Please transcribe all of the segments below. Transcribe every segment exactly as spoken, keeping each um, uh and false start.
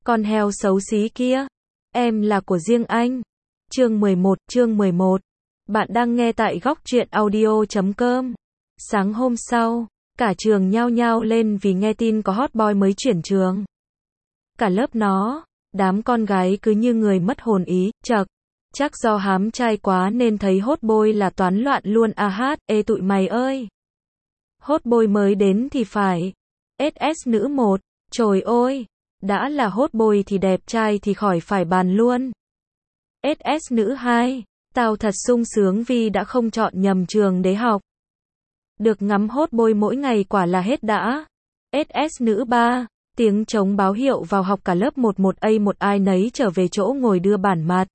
Con heo xấu xí kia, em là của riêng anh. Chương mười một, chương mười một. Bạn đang nghe tại góc truyện audio chấm com. Sáng hôm sau, cả trường nhao nhao lên vì nghe tin có hot boy mới chuyển trường. Cả lớp nó, đám con gái cứ như người mất hồn ý, chậc. Chắc do hám trai quá nên thấy hot boy là toán loạn luôn à hát, ê tụi mày ơi. Hot boy mới đến thì phải. ét ét nữ một, trời ơi, đã là hot boy thì đẹp trai thì khỏi phải bàn luôn. ét ét nữ hai, tao thật sung sướng vì đã không chọn nhầm trường để học. Được ngắm hot boy mỗi ngày quả là hết đã. ét ét nữ ba, tiếng trống báo hiệu vào học cả lớp một một a một ai nấy trở về chỗ ngồi đưa bản mặt.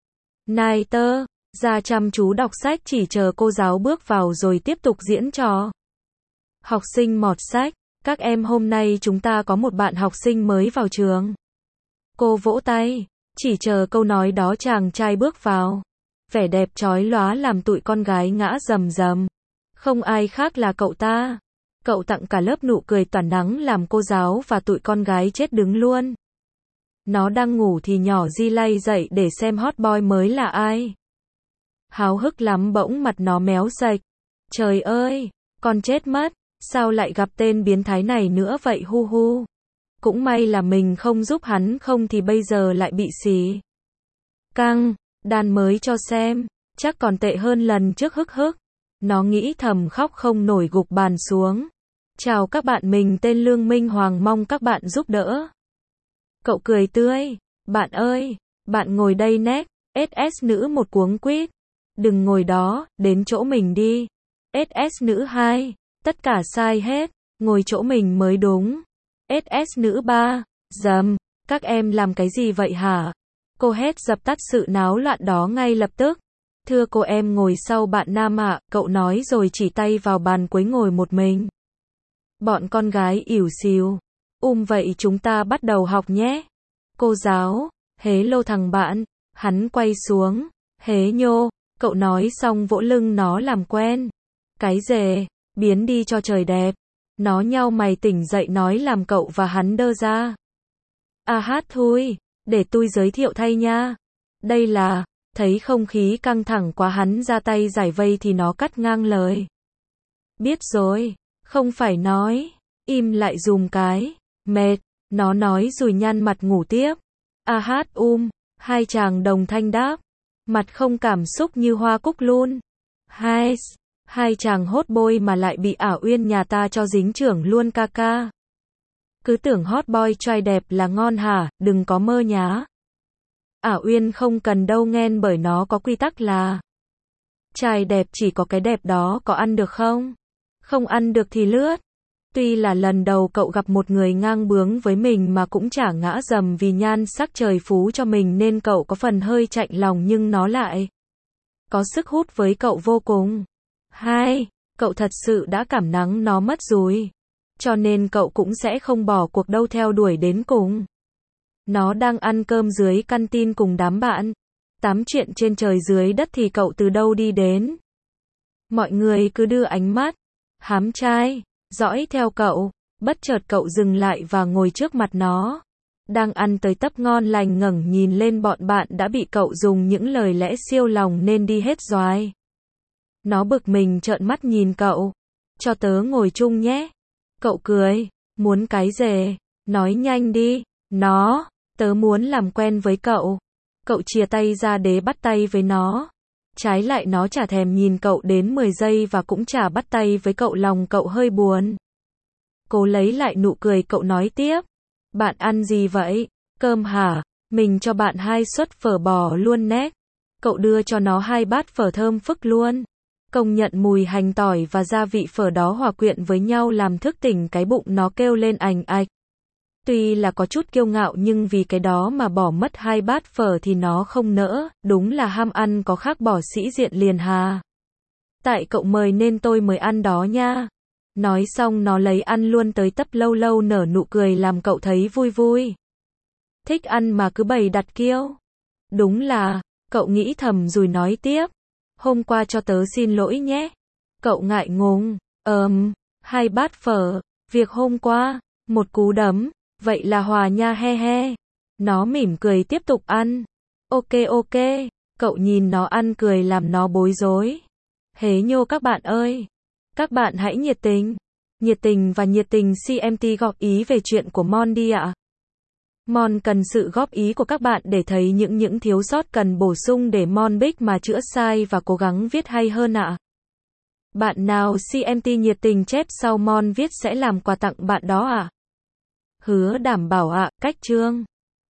Này tơ, ra chăm chú đọc sách chỉ chờ cô giáo bước vào rồi tiếp tục diễn trò. Học sinh mọt sách, các em hôm nay chúng ta có một bạn học sinh mới vào trường. Cô vỗ tay, chỉ chờ câu nói đó chàng trai bước vào. Vẻ đẹp chói lóa làm tụi con gái ngã rầm rầm. Không ai khác là cậu ta. Cậu tặng cả lớp nụ cười tỏa nắng làm cô giáo và tụi con gái chết đứng luôn. Nó đang ngủ thì nhỏ Di lay dậy để xem hot boy mới là ai. Háo hức lắm bỗng mặt nó méo sạch. Trời ơi, con chết mất, sao lại gặp tên biến thái này nữa vậy hu hu. Cũng may là mình không giúp hắn không thì bây giờ lại bị xì. Căng, đàn mới cho xem, chắc còn tệ hơn lần trước hức hức. Nó nghĩ thầm khóc không nổi gục bàn xuống. Chào các bạn, mình tên Lương Minh Hoàng, mong các bạn giúp đỡ. Cậu cười tươi, bạn ơi, bạn ngồi đây nét, ét ét nữ một cuống quýt. Đừng ngồi đó, đến chỗ mình đi. ét ét nữ hai, tất cả sai hết, ngồi chỗ mình mới đúng. ét ét nữ ba, dầm, các em làm cái gì vậy hả? Cô hét dập tắt sự náo loạn đó ngay lập tức. Thưa cô, em ngồi sau bạn nam ạ, cậu nói rồi chỉ tay vào bàn cuối ngồi một mình. Bọn con gái ỉu xìu. Um vậy chúng ta bắt đầu học nhé. Cô giáo, hế lô thằng bạn, hắn quay xuống, hế nhô, cậu nói xong vỗ lưng nó làm quen. Cái dề, biến đi cho trời đẹp. Nó nhao mày tỉnh dậy nói làm cậu và hắn đơ ra. À hát thui, để tôi giới thiệu thay nha. Đây là, thấy không khí căng thẳng quá hắn ra tay giải vây thì nó cắt ngang lời. Biết rồi, không phải nói, im lại dùm cái, mệt, nó nói rồi nhăn mặt ngủ tiếp. À hát um, hai chàng đồng thanh đáp, mặt không cảm xúc như hoa cúc luôn. Hai, hai chàng hot boy mà lại bị ả Uyên nhà ta cho dính trưởng luôn ca ca. Cứ tưởng hot boy trai đẹp là ngon hả, đừng có mơ nhá. Ả Uyên không cần đâu nghen, bởi nó có quy tắc là trai đẹp chỉ có cái đẹp đó, có ăn được không? Không ăn được thì lướt. Tuy là lần đầu cậu gặp một người ngang bướng với mình mà cũng chả ngã rầm vì nhan sắc trời phú cho mình nên cậu có phần hơi chạnh lòng, nhưng nó lại có sức hút với cậu vô cùng. Hai, cậu thật sự đã cảm nắng nó mất rồi. Cho nên cậu cũng sẽ không bỏ cuộc đâu, theo đuổi đến cùng. Nó đang ăn cơm dưới căn tin cùng đám bạn. Tám chuyện trên trời dưới đất thì cậu từ đâu đi đến. Mọi người cứ đưa ánh mắt hám trai dõi theo cậu. Bất chợt cậu dừng lại và ngồi trước mặt nó. Đang ăn tới tấp ngon lành ngẩng nhìn lên bọn bạn đã bị cậu dùng những lời lẽ siêu lòng nên đi hết doài. Nó bực mình trợn mắt nhìn cậu. Cho tớ ngồi chung nhé. Cậu cười. Muốn cái dề? Nói nhanh đi. Nó, tớ muốn làm quen với cậu. Cậu chìa tay ra để bắt tay với nó. Trái lại nó chả thèm nhìn cậu đến mười giây và cũng chả bắt tay với cậu, lòng cậu hơi buồn. Cố lấy lại nụ cười cậu nói tiếp. Bạn ăn gì vậy? Cơm hả? Mình cho bạn hai suất phở bò luôn nét. Cậu đưa cho nó hai bát phở thơm phức luôn. Công nhận mùi hành tỏi và gia vị phở đó hòa quyện với nhau làm thức tỉnh cái bụng nó kêu lên ành ạch. Tuy là có chút kiêu ngạo nhưng vì cái đó mà bỏ mất hai bát phở thì nó không nỡ, đúng là ham ăn có khác bỏ sĩ diện liền hà. Tại cậu mời nên tôi mới ăn đó nha. Nói xong nó lấy ăn luôn tới tấp, lâu lâu nở nụ cười làm cậu thấy vui vui. Thích ăn mà cứ bày đặt kiêu. Đúng là, cậu nghĩ thầm rồi nói tiếp. Hôm qua cho tớ xin lỗi nhé. Cậu ngại ngùng, ờm, hai bát phở, việc hôm qua, một cú đấm, vậy là hòa nha he he. Nó mỉm cười tiếp tục ăn. Ok ok. Cậu nhìn nó ăn cười làm nó bối rối. Hế nhô các bạn ơi. Các bạn hãy nhiệt tình. Nhiệt tình và nhiệt tình xê em tê góp ý về chuyện của Mon đi ạ. Mon cần sự góp ý của các bạn để thấy những những thiếu sót cần bổ sung để Mon Big mà chữa sai và cố gắng viết hay hơn ạ. Bạn nào xê em tê nhiệt tình chép sau Mon viết sẽ làm quà tặng bạn đó ạ. Hứa đảm bảo ạ, cách chương.